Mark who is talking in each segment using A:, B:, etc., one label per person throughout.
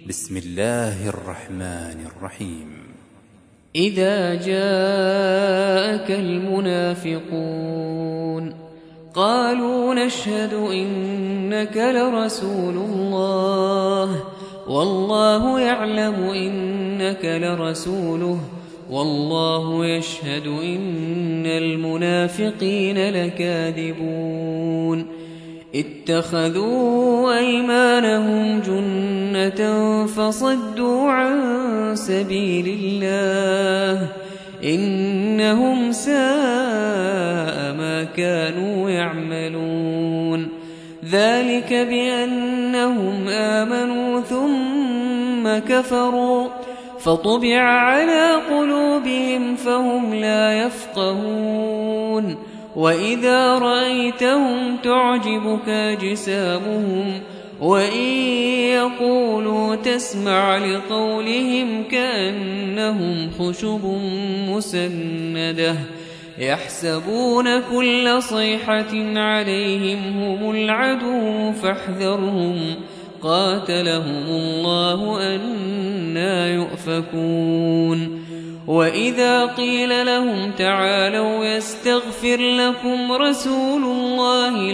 A: بسم الله الرحمن الرحيم.
B: إذا جاءك المنافقون قالوا نشهد إنك لرسول الله والله يعلم إنك لرسوله والله يشهد إن المنافقين لكاذبون اتخذوا أيمانهم جنة فصدوا عن سبيل الله إنهم ساء ما كانوا يعملون ذلك بأنهم آمنوا ثم كفروا فطبع على قلوبهم فهم لا يفقهون وإذا رأيتهم تعجبك أجسامهم وإن يقولوا تسمع لقولهم كأنهم خشب مسندة يحسبون كل صيحة عليهم هم العدو فاحذرهم قاتلهم الله أنى يؤفكون وإذا قيل لهم تعالوا يستغفر لكم رسول الله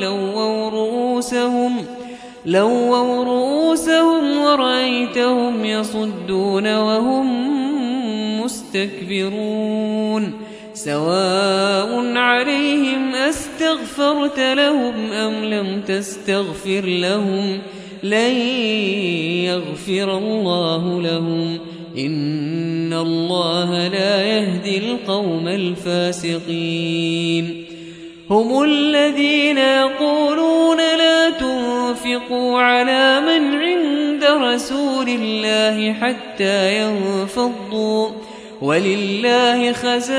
B: لووا رؤوسهم ورأيتهم يصدون وهم مستكبرون سواء عليهم أستغفرت لهم أم لم تستغفر لهم لن يغفر الله لهم إن الله لا يهدي القوم الفاسقين هم الذين يقولون لا تنفقوا على من عند رسول الله حتى ينفضوا ولله خزائن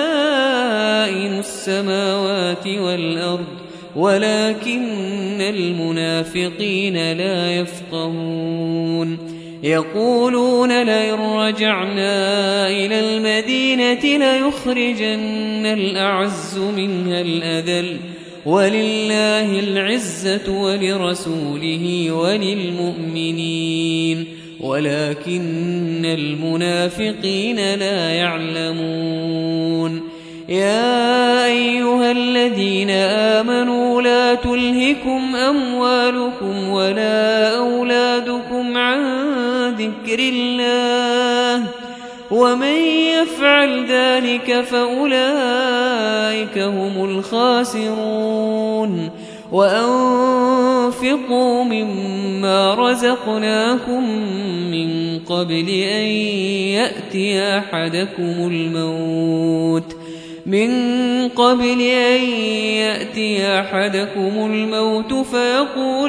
B: السماوات والأرض ولكن المنافقين لا يفقهون يقولون لئن رجعنا إلى المدينة ليخرجن الأعز منها الأذل ولله العزة ولرسوله وللمؤمنين ولكن المنافقين لا يعلمون يا أيها الذين آمنوا لا تلهكم أموالكم ولا أولادكم عن ذكر الله ومن يفعل ذلك فأولئك هم الخاسرون وأنفقوا مما رزقناكم من قبل أن يأتي أحدكم الموت فيقول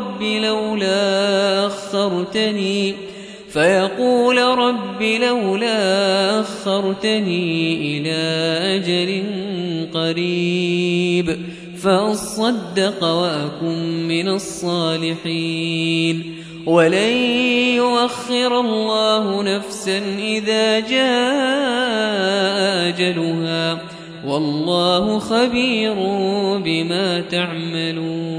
B: رب لولا أخرتني إلى أجل قريب فأصدق وأكن من الصالحين ولن يؤخر الله نفسا إذا جاء أجلها والله خبير بما تعملون.